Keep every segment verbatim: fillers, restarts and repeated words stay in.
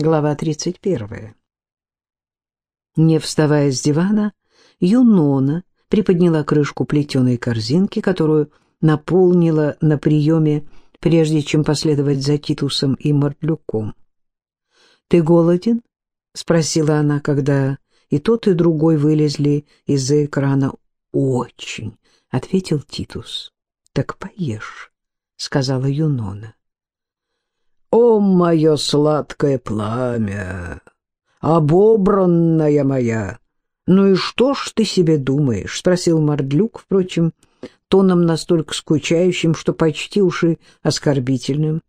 Глава тридцать первая. Не вставая с дивана, Юнона приподняла крышку плетеной корзинки, которую наполнила на приеме, прежде чем последовать за Титусом и Мордлюком. «Ты голоден?» — спросила она, когда и тот, и другой вылезли из-за экрана. «Очень», — ответил Титус. «Так поешь», — сказала Юнона. «О, мое сладкое пламя, обобранная моя! Ну и что ж ты себе думаешь?» — спросил Мордлюк, впрочем, тоном настолько скучающим, что почти уж и оскорбительным.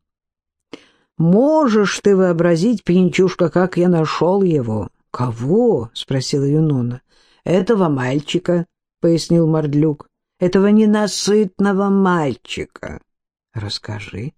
«Можешь ты вообразить, пьянчушка, как я нашел его?» «Кого?» — спросила Юнона. «Этого мальчика», — пояснил Мордлюк. «Этого ненасытного мальчика». «Расскажи».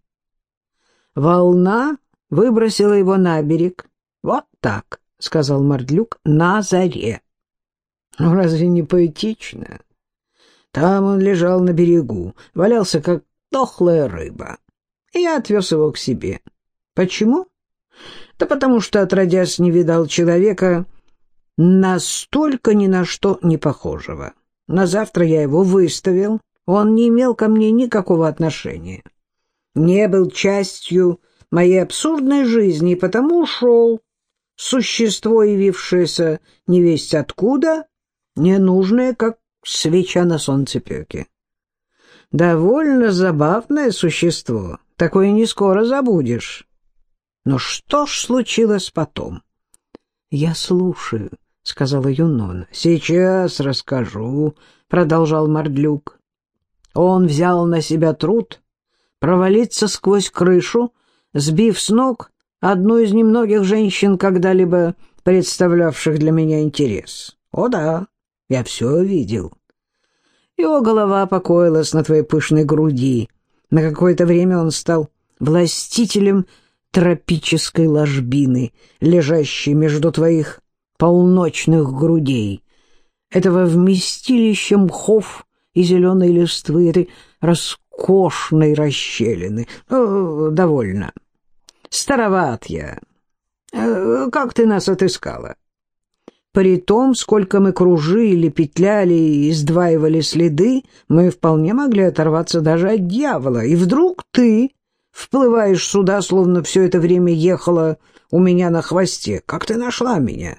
«Волна выбросила его на берег. Вот так», — сказал Мордлюк, — «на заре». «Ну, разве не поэтично? Там он лежал на берегу, валялся, как дохлая рыба. И я отвез его к себе. Почему? Да потому что, отродясь, не видал человека настолько ни на что не похожего. На завтра я его выставил, он не имел ко мне никакого отношения. Не был частью моей абсурдной жизни, и потому ушел. Существо, явившееся невесть откуда, ненужное, как свеча на солнцепеке. Довольно забавное существо, такое не скоро забудешь. Но что ж случилось потом? — Я слушаю, — сказала Юнона. — Сейчас расскажу, — продолжал Мордлюк. Он взял на себя труд провалиться сквозь крышу, сбив с ног одну из немногих женщин, когда-либо представлявших для меня интерес. О да, я все видел. Его голова покоилась на твоей пышной груди. На какое-то время он стал властителем тропической ложбины, лежащей между твоих полночных грудей, этого вместилища мхов и зеленой листвы, этой роскошной расщелины. О, довольно. Староват я. Как ты нас отыскала? При том, сколько мы кружили, петляли и сдваивали следы, мы вполне могли оторваться даже от дьявола. И вдруг ты вплываешь сюда, словно все это время ехала у меня на хвосте. Как ты нашла меня?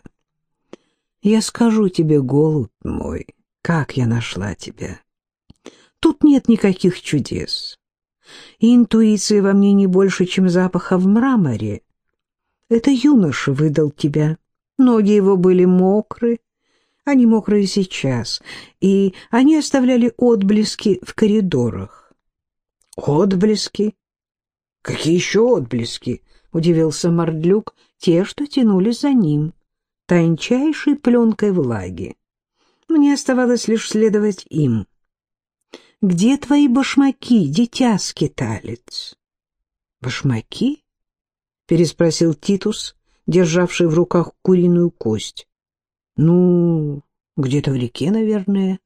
Я скажу тебе, голубь мой, как я нашла тебя. Тут нет никаких чудес. И интуиции во мне не больше, чем запаха в мраморе. Это юноша выдал тебя. Ноги его были мокры, они мокрые сейчас, и они оставляли отблески в коридорах. Отблески? Какие еще отблески? Удивился Мордлюк. Те, что тянулись за ним, тончайшей пленкой влаги. Мне оставалось лишь следовать им. Где твои башмаки, дитя-скиталец? Башмаки? Переспросил Титус, державший в руках куриную кость. Ну, где-то в реке, наверное.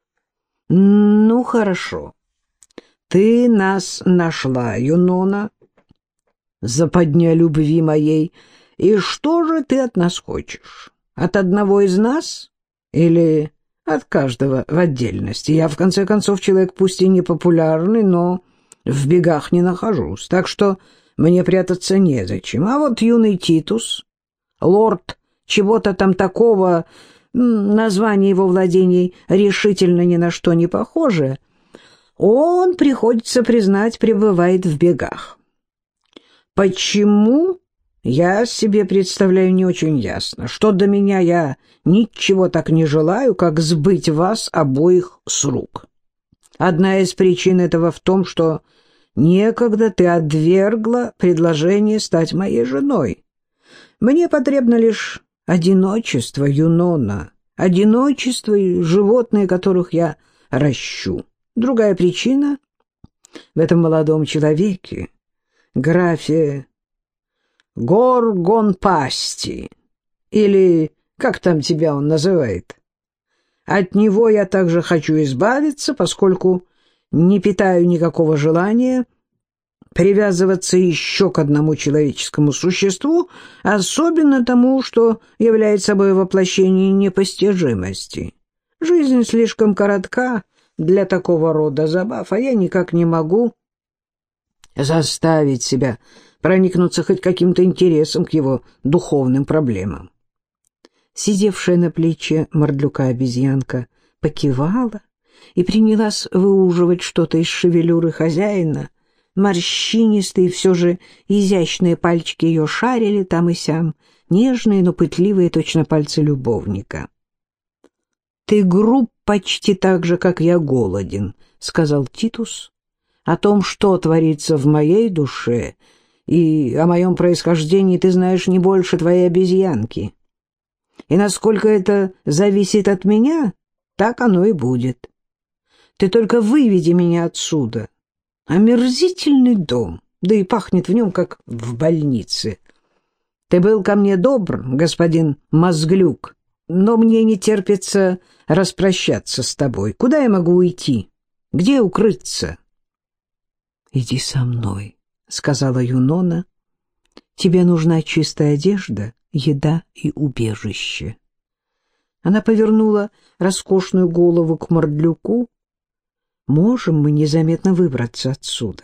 Ну, хорошо. Ты нас нашла, Юнона, западня любви моей. И что же ты от нас хочешь? От одного из нас или от каждого в отдельности? Я, в конце концов, человек пусть и не популярный, но в бегах не нахожусь, так что мне прятаться незачем. А вот юный Титус, лорд чего-то там такого, название его владений решительно ни на что не похоже, он, приходится признать, пребывает в бегах. Почему? Я себе представляю не очень ясно. Что до меня, я ничего так не желаю, как сбыть вас обоих с рук. Одна из причин этого в том, что некогда ты отвергла предложение стать моей женой. Мне потребно лишь одиночество, Юнона, одиночество и животные, которых я ращу. Другая причина в этом молодом человеке, графе Горгонпасти, или как там тебя он называет. От него я также хочу избавиться, поскольку не питаю никакого желания привязываться еще к одному человеческому существу, особенно тому, что является собой воплощение непостижимости. Жизнь слишком коротка для такого рода забав, а я никак не могу заставить себя проникнуться хоть каким-то интересом к его духовным проблемам. Сидевшая на плече Мордлюка обезьянка покивала и принялась выуживать что-то из шевелюры хозяина. Морщинистые, все же изящные пальчики ее шарили там и сям, нежные, но пытливые, точно пальцы любовника. «Ты груб почти так же, как я голоден», — сказал Титус. «О том, что творится в моей душе, и о моем происхождении ты знаешь не больше твоей обезьянки. И насколько это зависит от меня, так оно и будет. Ты только выведи меня отсюда. Омерзительный дом, да и пахнет в нем, как в больнице. Ты был ко мне добр, господин Мозглюк, но мне не терпится распрощаться с тобой. Куда я могу уйти? Где укрыться?» «Иди со мной», — сказала Юнона. «Тебе нужна чистая одежда, еда и убежище». Она повернула роскошную голову к Мордлюку. «Можем мы незаметно выбраться отсюда?»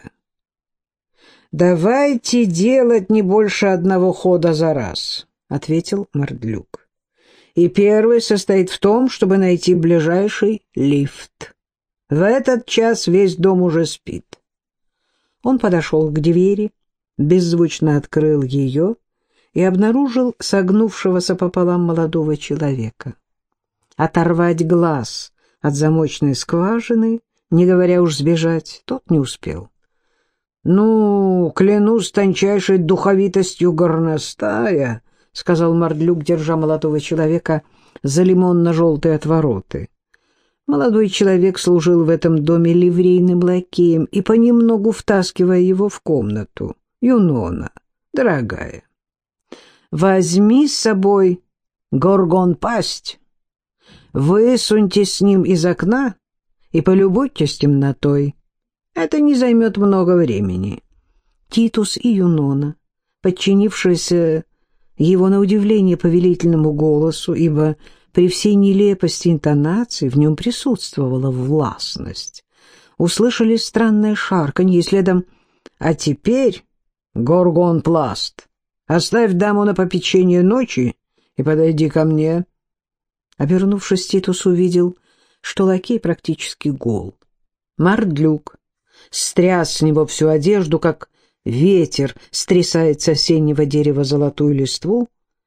«Давайте делать не больше одного хода за раз», — ответил Мордлюк. «И первый состоит в том, чтобы найти ближайший лифт. В этот час весь дом уже спит». Он подошел к двери, беззвучно открыл ее и обнаружил согнувшегося пополам молодого человека. Оторвать глаз от замочной скважины, не говоря уж сбежать, тот не успел. «Ну, клянусь тончайшей духовитостью горностая», — сказал Мордлюк, держа молодого человека за лимонно-желтые отвороты. Молодой человек служил в этом доме ливрейным лакеем и понемногу втаскивая его в комнату. «Юнона, дорогая, возьми с собой горгон-пасть, высуньтесь с ним из окна и полюбуйтесь темнотой. Это не займет много времени». Титус и Юнона, подчинившиеся его на удивление повелительному голосу, ибо при всей нелепости интонации в нем присутствовала властность, услышали странное шарканье и следом: «А теперь, горгон-пласт, оставь даму на попечение ночи и подойди ко мне». Обернувшись, Титус увидел, что лакей практически гол. Мордлюк стряс с него всю одежду, как ветер стрясает с осеннего дерева золотую листву.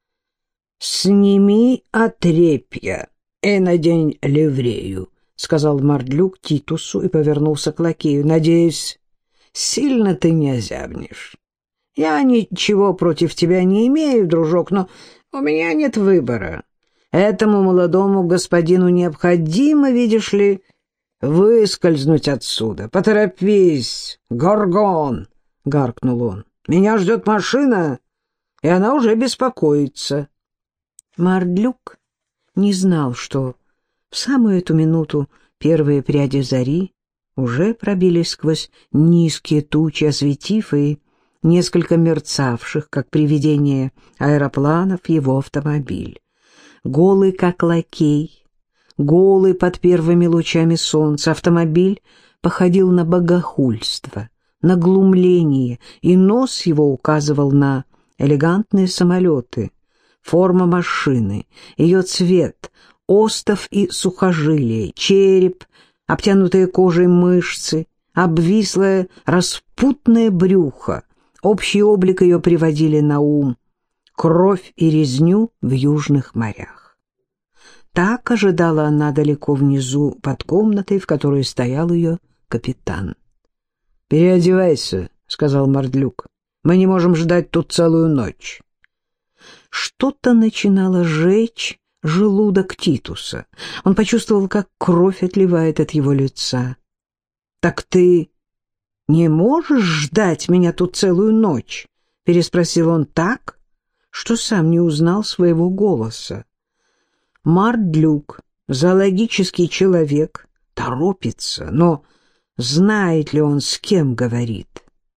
«Сними отрепья и надень ливрею», — сказал Мордлюк Титусу и повернулся к лакею. «Надеюсь, сильно ты не озябнешь. Я ничего против тебя не имею, дружок, но у меня нет выбора. Этому молодому господину необходимо, видишь ли, выскользнуть отсюда. Поторопись, горгон!» — гаркнул он. «Меня ждет машина, и она уже беспокоится». Мордлюк не знал, что в самую эту минуту первые пряди зари уже пробились сквозь низкие тучи, осветив и несколько мерцавших, как привидение аэропланов, его автомобиль. Голый, как лакей, голый под первыми лучами солнца, автомобиль походил на богохульство, на глумление, и нос его указывал на элегантные самолеты. Форма машины, ее цвет, остов и сухожилие, череп, обтянутые кожей мышцы, обвислое распутное брюхо, общий облик ее приводили на ум кровь и резню в южных морях. Так ожидала она далеко внизу под комнатой, в которой стоял ее капитан. «Переодевайся», — сказал Мордлюк, — «мы не можем ждать тут целую ночь». Что-то начинало жечь желудок Титуса. Он почувствовал, как кровь отливает от его лица. «Так ты не можешь ждать меня тут целую ночь?» — переспросил он так, что сам не узнал своего голоса. Мордлюк, зоологический человек, торопится, но знает ли он, с кем говорит?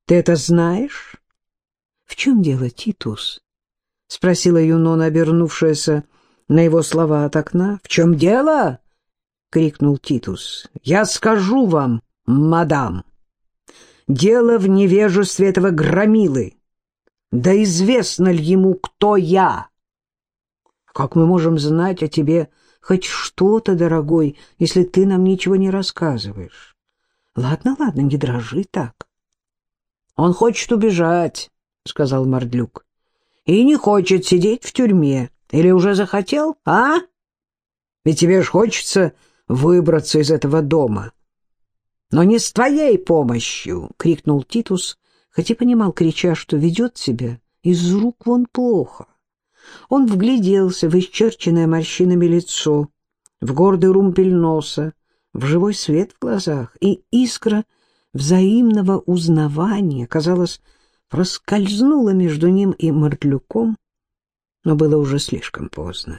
Ты это знаешь? — В чем дело, Титус? — спросила Юнона, обернувшаяся на его слова от окна. — В чем дело? — крикнул Титус. — Я скажу вам, мадам. Дело в невежестве этого громилы. Да известно ли ему, кто я? Как мы можем знать о тебе хоть что-то, дорогой, если ты нам ничего не рассказываешь? Ладно, ладно, не дрожи так. Он хочет убежать, — сказал Мардлюк, — и не хочет сидеть в тюрьме. Или уже захотел, а? Ведь тебе ж хочется выбраться из этого дома. Но не с твоей помощью, — крикнул Титус, хоть и понимал, крича, что ведет себя из рук вон плохо. Он вгляделся в исчерченное морщинами лицо, в гордый румпель носа, в живой свет в глазах, и искра взаимного узнавания, казалось, проскользнула между ним и Мардлюком, но было уже слишком поздно.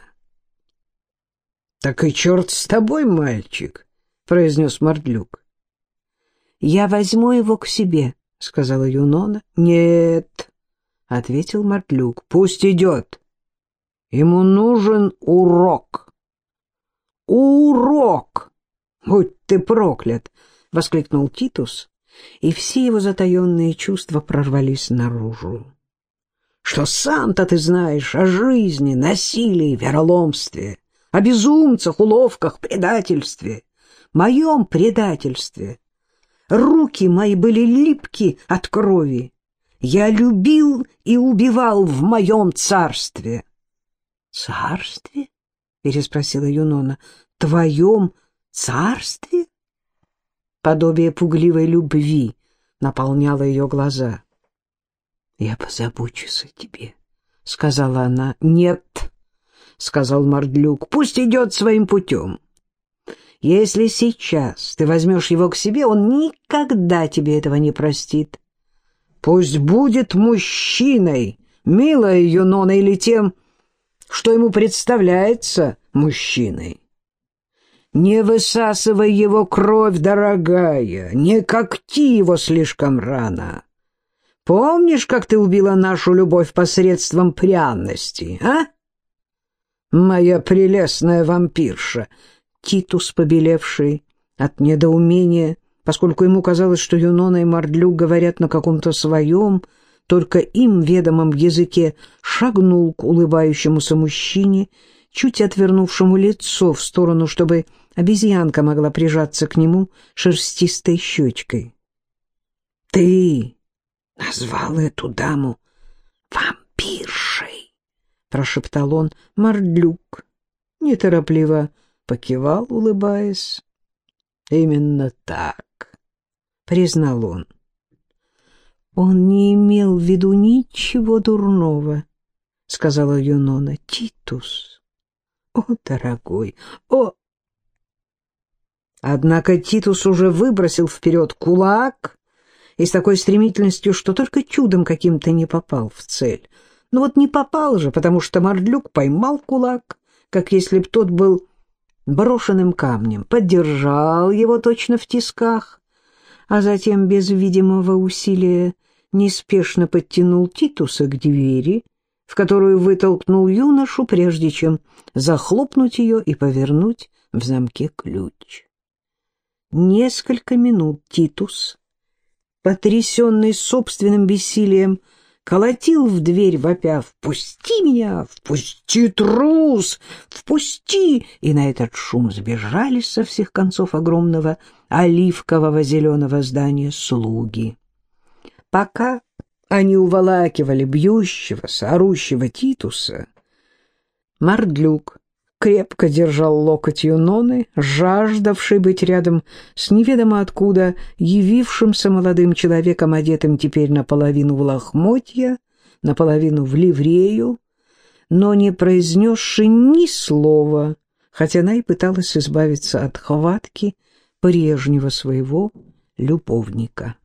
— Так и черт с тобой, мальчик, — произнес Мардлюк. — Я возьму его к себе, — сказала Юнона. — Нет, — ответил Мардлюк, — пусть идет. Ему нужен урок. — Урок! Будь ты проклят! — воскликнул Титус, и все его затаенные чувства прорвались наружу. — Что сам-то ты знаешь о жизни, насилии, вероломстве, о безумцах, уловках, предательстве, моем предательстве? Руки мои были липки от крови. Я любил и убивал в моем царстве. — Царстве? — переспросила Юнона. — Твоем царстве? Подобие пугливой любви наполняло ее глаза. — Я позабочусь о тебе, — сказала она. — Нет, — сказал Мардлюк, — пусть идет своим путем. Если сейчас ты возьмешь его к себе, он никогда тебе этого не простит. Пусть будет мужчиной, милая Юнона, или тем, что ему представляется мужчиной. Не высасывай его кровь, дорогая, не когти его слишком рано. Помнишь, как ты убила нашу любовь посредством пряности, а? Моя прелестная вампирша. Титус, побелевший от недоумения, поскольку ему казалось, что Юнона и Мардлюк говорят на каком-то своем, только им ведомом языке, шагнул к улыбающемуся мужчине, чуть отвернувшему лицо в сторону, чтобы обезьянка могла прижаться к нему шерстистой щечкой. — Ты назвал эту даму вампиршей, — прошептал он. Мардлюк неторопливо покивал, улыбаясь. — Именно так, — признал он. — Он не имел в виду ничего дурного, — сказала Юнона. — Титус, о, дорогой, о... Однако Титус уже выбросил вперед кулак и с такой стремительностью, что только чудом каким-то не попал в цель. Но вот не попал же, потому что Мардлюк поймал кулак, как если б тот был брошенным камнем, поддержал его точно в тисках, а затем без видимого усилия неспешно подтянул Титуса к двери, в которую вытолкнул юношу, прежде чем захлопнуть ее и повернуть в замке ключ. Несколько минут Титус, потрясенный собственным бессилием, колотил в дверь, вопя: «Впусти меня! Впусти, трус! Впусти!» И на этот шум сбежались со всех концов огромного оливкового зеленого здания слуги. Пока они уволакивали бьющегося, орущего Титуса, Мардлюк крепко держал локоть Юноны, жаждавший быть рядом с неведомо откуда явившимся молодым человеком, одетым теперь наполовину в лохмотья, наполовину в ливрею, но не произнесший ни слова, хотя она и пыталась избавиться от хватки прежнего своего любовника.